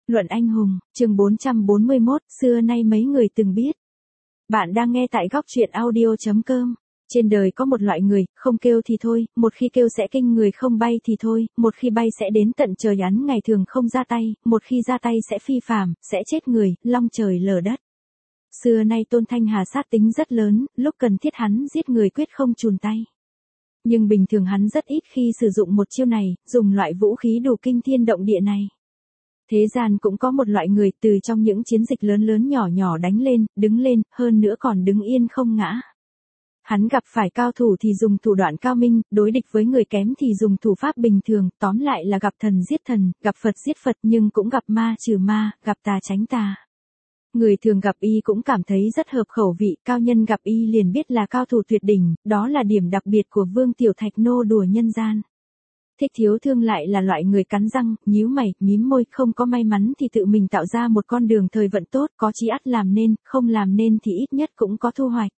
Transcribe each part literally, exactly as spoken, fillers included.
Luận anh hùng, chương bốn trăm bốn mươi mốt, xưa nay mấy người từng biết. Bạn đang nghe tại góc truyện audio chấm com. Trên đời có một loại người, không kêu thì thôi, một khi kêu sẽ kinh người, không bay thì thôi, một khi bay sẽ đến tận trời nhắn, ngày thường không ra tay, một khi ra tay sẽ phi phàm, sẽ chết người, long trời lở đất. Xưa nay Tôn Thanh Hà sát tính rất lớn, lúc cần thiết hắn giết người quyết không chùn tay. Nhưng bình thường hắn rất ít khi sử dụng một chiêu này, dùng loại vũ khí đủ kinh thiên động địa này. Thế gian cũng có một loại người từ trong những chiến dịch lớn lớn nhỏ nhỏ đánh lên, đứng lên, hơn nữa còn đứng yên không ngã. Hắn gặp phải cao thủ thì dùng thủ đoạn cao minh, đối địch với người kém thì dùng thủ pháp bình thường, tóm lại là gặp thần giết thần, gặp Phật giết Phật, nhưng cũng gặp ma trừ ma, gặp tà tránh tà. Người thường gặp y cũng cảm thấy rất hợp khẩu vị, cao nhân gặp y liền biết là cao thủ tuyệt đỉnh, đó là điểm đặc biệt của Vương Tiểu Thạch nô đùa nhân gian. Thích Thiếu Thương lại là loại người cắn răng, nhíu mày, mím môi, không có may mắn thì tự mình tạo ra một con đường thời vận tốt, có chí ắt làm nên, không làm nên thì ít nhất cũng có thu hoạch.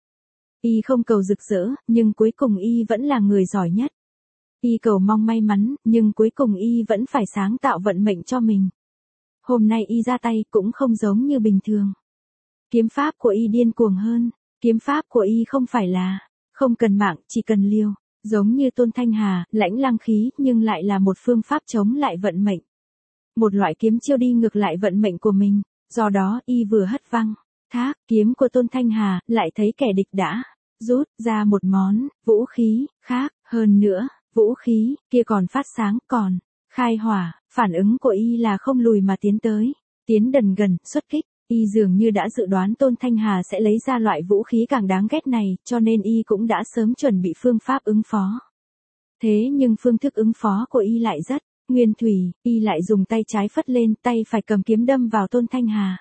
Y không cầu rực rỡ, nhưng cuối cùng y vẫn là người giỏi nhất. Y cầu mong may mắn, nhưng cuối cùng y vẫn phải sáng tạo vận mệnh cho mình. Hôm nay y ra tay cũng không giống như bình thường. Kiếm pháp của y điên cuồng hơn, kiếm pháp của y không phải là không cần mạng, chỉ cần liều. Giống như Tôn Thanh Hà, lãnh lăng khí, nhưng lại là một phương pháp chống lại vận mệnh. Một loại kiếm chiêu đi ngược lại vận mệnh của mình, do đó y vừa hất văng, thác, kiếm của Tôn Thanh Hà, lại thấy kẻ địch đã rút ra một món vũ khí khác, hơn nữa, vũ khí kia còn phát sáng, còn khai hỏa, phản ứng của y là không lùi mà tiến tới, tiến đần gần, xuất kích. Y dường như đã dự đoán Tôn Thanh Hà sẽ lấy ra loại vũ khí càng đáng ghét này, cho nên y cũng đã sớm chuẩn bị phương pháp ứng phó. Thế nhưng phương thức ứng phó của y lại rất nguyên thủy, y lại dùng tay trái phất lên, tay phải cầm kiếm đâm vào Tôn Thanh Hà.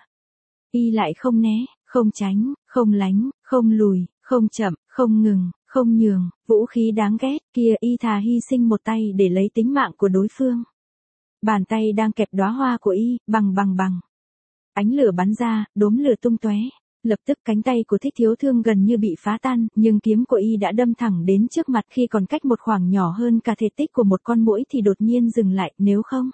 Y lại không né, không tránh, không lánh, không lùi, không chậm, không ngừng, không nhường, vũ khí đáng ghét kia y thà hy sinh một tay để lấy tính mạng của đối phương. Bàn tay đang kẹp đóa hoa của y, bằng bằng bằng. Ánh lửa bắn ra, đốm lửa tung tóe, lập tức cánh tay của Thích Thiếu Thương gần như bị phá tan, nhưng kiếm của y đã đâm thẳng đến trước mặt, khi còn cách một khoảng nhỏ hơn cả thể tích của một con muỗi thì đột nhiên dừng lại, nếu không,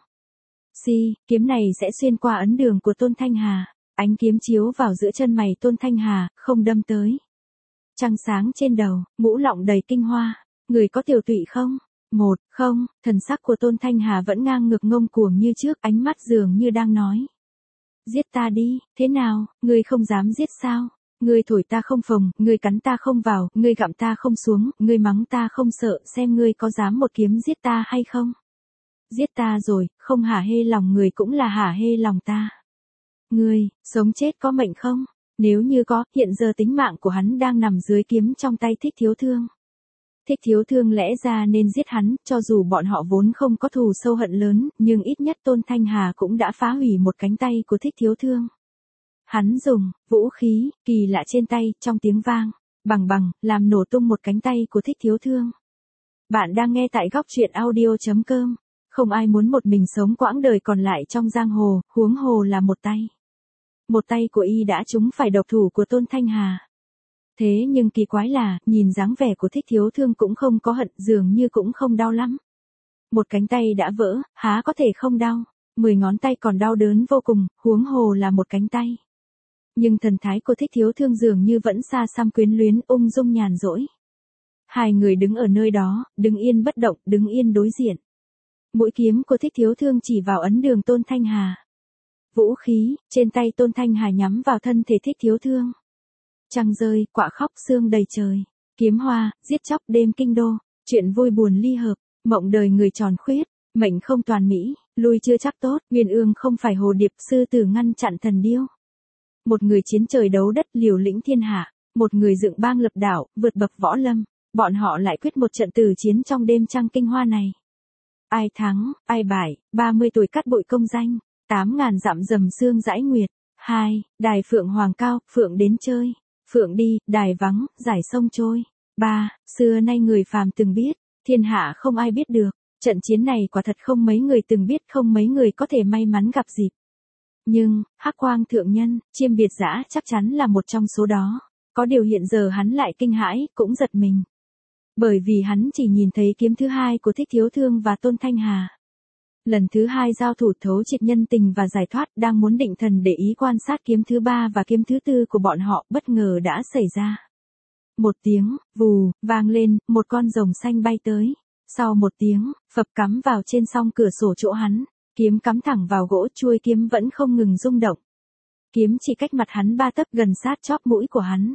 si, kiếm này sẽ xuyên qua ấn đường của Tôn Thanh Hà. Ánh kiếm chiếu vào giữa chân mày Tôn Thanh Hà, không đâm tới. Trăng sáng trên đầu, mũ lọng đầy kinh hoa, người có tiểu tụy không? Một, không, thần sắc của Tôn Thanh Hà vẫn ngang ngược ngông cuồng như trước, ánh mắt dường như đang nói. Giết ta đi, thế nào, ngươi không dám giết sao? Ngươi thổi ta không phồng, ngươi cắn ta không vào, ngươi gặm ta không xuống, ngươi mắng ta không sợ, xem ngươi có dám một kiếm giết ta hay không? Giết ta rồi, không hả hê lòng người cũng là hả hê lòng ta. Ngươi, sống chết có mệnh không? Nếu như có, hiện giờ tính mạng của hắn đang nằm dưới kiếm trong tay Thích Thiếu Thương. Thích Thiếu Thương lẽ ra nên giết hắn, cho dù bọn họ vốn không có thù sâu hận lớn, nhưng ít nhất Tôn Thanh Hà cũng đã phá hủy một cánh tay của Thích Thiếu Thương. Hắn dùng vũ khí kỳ lạ trên tay, trong tiếng vang bằng bằng, làm nổ tung một cánh tay của Thích Thiếu Thương. Bạn đang nghe tại góc truyện audio chấm com. Không ai muốn một mình sống quãng đời còn lại trong giang hồ, huống hồ là một tay. Một tay của y đã trúng phải độc thủ của Tôn Thanh Hà. Thế nhưng kỳ quái là, nhìn dáng vẻ của Thích Thiếu Thương cũng không có hận, dường như cũng không đau lắm. Một cánh tay đã vỡ, há có thể không đau, mười ngón tay còn đau đớn vô cùng, huống hồ là một cánh tay. Nhưng thần thái của Thích Thiếu Thương dường như vẫn xa xăm quyến luyến, ung dung nhàn rỗi. Hai người đứng ở nơi đó, đứng yên bất động, đứng yên đối diện. Mũi kiếm của Thích Thiếu Thương chỉ vào ấn đường Tôn Thanh Hà. Vũ khí, trên tay Tôn Thanh Hà nhắm vào thân thể Thích Thiếu Thương. Trăng rơi, quạ khóc, sương đầy trời. Kiếm hoa, giết chóc đêm kinh đô. Chuyện vui buồn ly hợp, mộng đời người tròn khuyết. Mệnh không toàn mỹ, lui chưa chắc tốt. Nguyên ương không phải hồ điệp, sư tử ngăn chặn thần điêu. Một người chiến trời đấu đất, liều lĩnh thiên hạ. Một người dựng bang lập đảo, vượt bậc võ lâm. Bọn họ lại quyết một trận tử chiến trong đêm trăng kinh hoa này. Ai thắng, ai bại, ba mươi tuổi cắt bụi công danh. Tám ngàn dặm dầm sương dãi nguyệt. Hai, đài phượng hoàng cao, phượng đến chơi. Phượng đi, đài vắng, giải sông trôi. Ba, xưa nay người phàm từng biết, thiên hạ không ai biết được. Trận chiến này quả thật không mấy người từng biết, không mấy người có thể may mắn gặp dịp. Nhưng, Hắc Quang thượng nhân, Chiêm Biệt Dã chắc chắn là một trong số đó. Có điều hiện giờ hắn lại kinh hãi, cũng giật mình. Bởi vì hắn chỉ nhìn thấy kiếm thứ hai của Thích Thiếu Thương và Tôn Thanh Hà. Lần thứ hai giao thủ thấu triệt nhân tình và giải thoát, đang muốn định thần để ý quan sát kiếm thứ ba và kiếm thứ tư của bọn họ, bất ngờ đã xảy ra. Một tiếng, vù, vang lên, một con rồng xanh bay tới. Sau một tiếng, phập cắm vào trên song cửa sổ chỗ hắn, kiếm cắm thẳng vào gỗ, chuôi kiếm vẫn không ngừng rung động. Kiếm chỉ cách mặt hắn ba tấc, gần sát chóp mũi của hắn.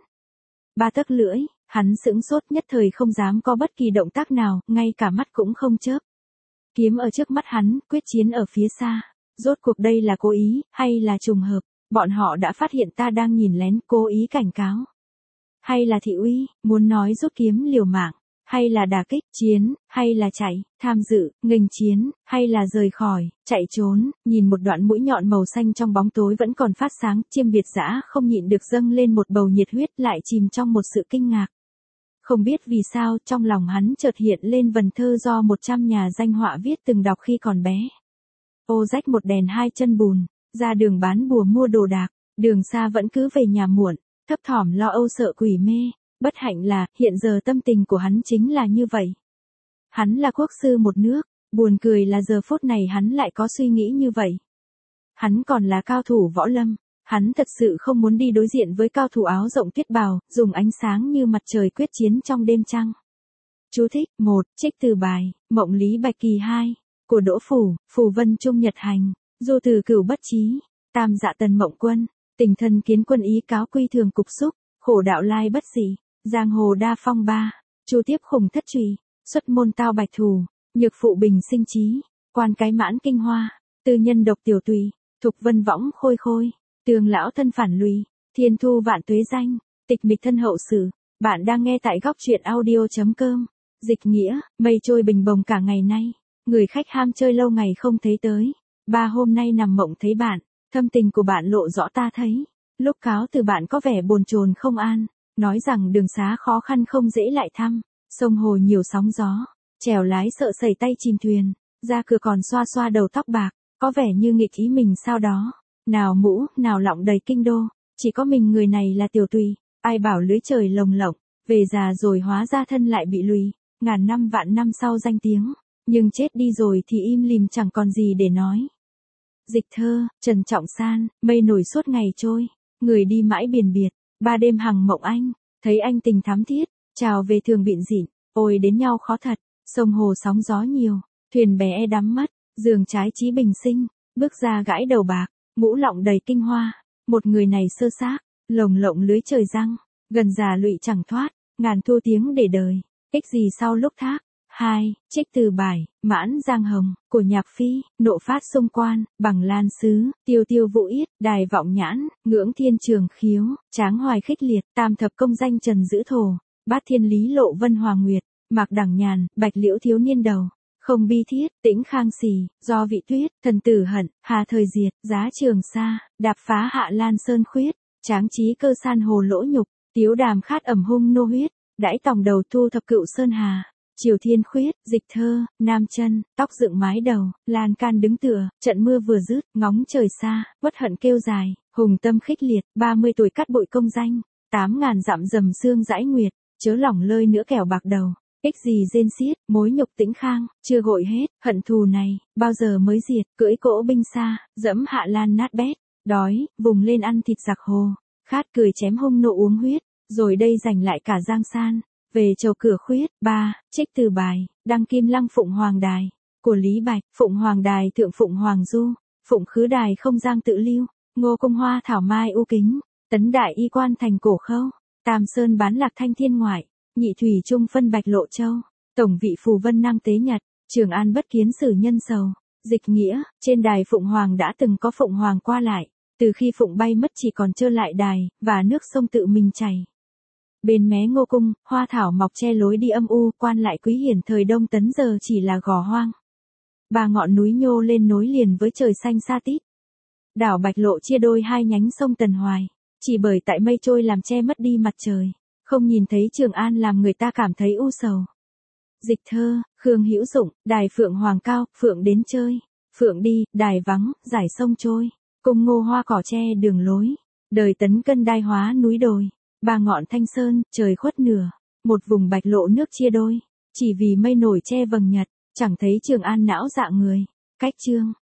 Ba tấc lưỡi, hắn sững sốt, nhất thời không dám có bất kỳ động tác nào, ngay cả mắt cũng không chớp. Kiếm ở trước mắt hắn, quyết chiến ở phía xa. Rốt cuộc đây là cố ý, hay là trùng hợp? Bọn họ đã phát hiện ta đang nhìn lén, cố ý cảnh cáo. Hay là thị uy, muốn nói rút kiếm liều mạng? Hay là đả kích, chiến, hay là chạy, tham dự, nghênh chiến, hay là rời khỏi, chạy trốn? Nhìn một đoạn mũi nhọn màu xanh trong bóng tối vẫn còn phát sáng, Chiêm Việt Dã không nhịn được dâng lên một bầu nhiệt huyết, lại chìm trong một sự kinh ngạc. Không biết vì sao, trong lòng hắn chợt hiện lên vần thơ do một trăm nhà danh họa viết từng đọc khi còn bé. Ô rách một đèn hai chân bùn, ra đường bán bùa mua đồ đạc, đường xa vẫn cứ về nhà muộn, thấp thỏm lo âu sợ quỷ mê. Bất hạnh là, hiện giờ tâm tình của hắn chính là như vậy. Hắn là quốc sư một nước, buồn cười là giờ phút này hắn lại có suy nghĩ như vậy. Hắn còn là cao thủ võ lâm, hắn thật sự không muốn đi đối diện với cao thủ áo rộng tuyết bào, dùng ánh sáng như mặt trời quyết chiến trong đêm trăng. Chú thích: một. Trích từ bài Mộng Lý Bạch Kỳ hai của Đỗ Phủ, Phù Vân Trung Nhật Hành, Du Từ Cửu Bất Chí, Tam Dạ Tần Mộng Quân, Tình Thân Kiến Quân Ý Cáo Quy Thường Cục Xúc, Khổ Đạo Lai Bất Dị, Giang Hồ Đa Phong ba, Chu Tiếp Khủng Thất Trùy, Xuất Môn Tao Bạch Thù, Nhược Phụ Bình Sinh Trí, Quan Cái Mãn Kinh Hoa, Tư Nhân Độc Tiểu Tùy, Thục Vân Võng Khôi Khôi, Tường Lão Thân Phản Lùy, Thiên Thu Vạn Tuế Danh, Tịch Mịch Thân Hậu Sử. Bạn đang nghe tại góc truyện audio chấm com. Dịch nghĩa: mây trôi bình bồng cả ngày nay, người khách ham chơi lâu ngày không thấy tới. Ba hôm nay nằm mộng thấy bạn, thâm tình của bạn lộ rõ ta thấy. Lúc cáo từ bạn có vẻ bồn chồn không an, nói rằng đường xá khó khăn không dễ lại thăm, sông hồ nhiều sóng gió, chèo lái sợ sẩy tay chìm thuyền, ra cửa còn xoa xoa đầu tóc bạc, có vẻ như nghịch ý mình sao đó. Nào mũ, nào lọng đầy kinh đô, chỉ có mình người này là Tiểu Tùy, ai bảo lưới trời lồng lộng, về già rồi hóa ra thân lại bị lùi, ngàn năm vạn năm sau danh tiếng, nhưng chết đi rồi thì im lìm chẳng còn gì để nói. Dịch thơ: Trần Trọng San. Mây nổi suốt ngày trôi, người đi mãi biển biệt, ba đêm hằng mộng anh, thấy anh tình thắm thiết, chào về thường bịn dịn, ôi đến nhau khó thật, sông hồ sóng gió nhiều, thuyền bé e đắm mất, giường trái chí bình sinh, bước ra gãi đầu bạc, mũ lọng đầy kinh hoa, một người này sơ xác, lồng lộng lưới trời răng, gần già lụy chẳng thoát, ngàn thu tiếng để đời, ích gì sau lúc thác. Hai. Trích từ bài Mãn Giang Hồng của Nhạc Phi, Nộ Phát Xung Quan, Bằng Lan Sứ, Tiêu Tiêu Vũ Yết, Đài Vọng Nhãn, Ngưỡng Thiên Trường Khiếu, Tráng Hoài Khích Liệt, Tam Thập Công Danh Trần Giữ Thổ, Bát Thiên Lý Lộ Vân Hoàng Nguyệt, Mạc Đẳng Nhàn, Bạch Liễu Thiếu Niên Đầu, Không Bi Thiết, Tĩnh Khang Xì, Do Vị Tuyết, Thần Tử Hận, Hà Thời Diệt, Giá Trường Sa, Đạp Phá Hạ Lan Sơn Khuyết, Tráng Trí Cơ San Hồ Lỗ Nhục, Tiếu Đàm Khát Ẩm Hung Nô Huyết, Đãi Tòng Đầu Thu Thập Cựu Sơn Hà. Triều Thiên Khuyết. Dịch thơ: Nam Chân. Tóc dựng mái đầu, lan can đứng tựa, trận mưa vừa dứt, ngóng trời xa, bất hận kêu dài, hùng tâm khích liệt, ba mươi tuổi cắt bụi công danh, tám ngàn dặm dầm xương dãi nguyệt, chớ lỏng lơi nữa kẻo bạc đầu, ích gì rên xiết, mối nhục Tĩnh Khang, chưa gội hết, hận thù này, bao giờ mới diệt, cưỡi cỗ binh xa, dẫm Hạ Lan nát bét, đói, vùng lên ăn thịt giặc hồ, khát cười chém hung nộ uống huyết, rồi đây giành lại cả Giang San. Về Chầu Cửa Khuyết. Ba. Trích từ bài Đăng Kim Lăng Phụng Hoàng Đài của Lý Bạch. Phụng Hoàng Đài thượng Phụng Hoàng Du, Phụng Khứ Đài không giang tự lưu, Ngô Công Hoa thảo mai u kính, Tấn Đại y quan thành cổ khâu, Tam Sơn bán lạc thanh thiên ngoại, Nhị Thủy Trung phân bạch lộ châu, Tổng vị Phù Vân năng tế nhật, Trường An bất kiến sử nhân sầu. Dịch nghĩa: trên đài Phụng Hoàng đã từng có Phụng Hoàng qua lại, từ khi Phụng bay mất chỉ còn trơ lại đài, và nước sông tự mình chảy. Bên mé Ngô Cung, hoa thảo mọc che lối đi âm u, quan lại quý hiển thời Đông Tấn giờ chỉ là gò hoang. Ba ngọn núi nhô lên nối liền với trời xanh xa tít. Đảo Bạch Lộ chia đôi hai nhánh sông Tần Hoài, chỉ bởi tại mây trôi làm che mất đi mặt trời, không nhìn thấy Trường An làm người ta cảm thấy u sầu. Dịch thơ: Khương Hữu Dụng. Đài Phượng Hoàng cao, phượng đến chơi, phượng đi, đài vắng, giải sông trôi, cung ngô hoa cỏ che đường lối, đời Tấn Cân đai hóa núi đồi. Ba ngọn Thanh Sơn, trời khuất nửa, một vùng Bạch Lộ nước chia đôi, chỉ vì mây nổi che vầng nhật, chẳng thấy Trường An não dạ người. Cách chương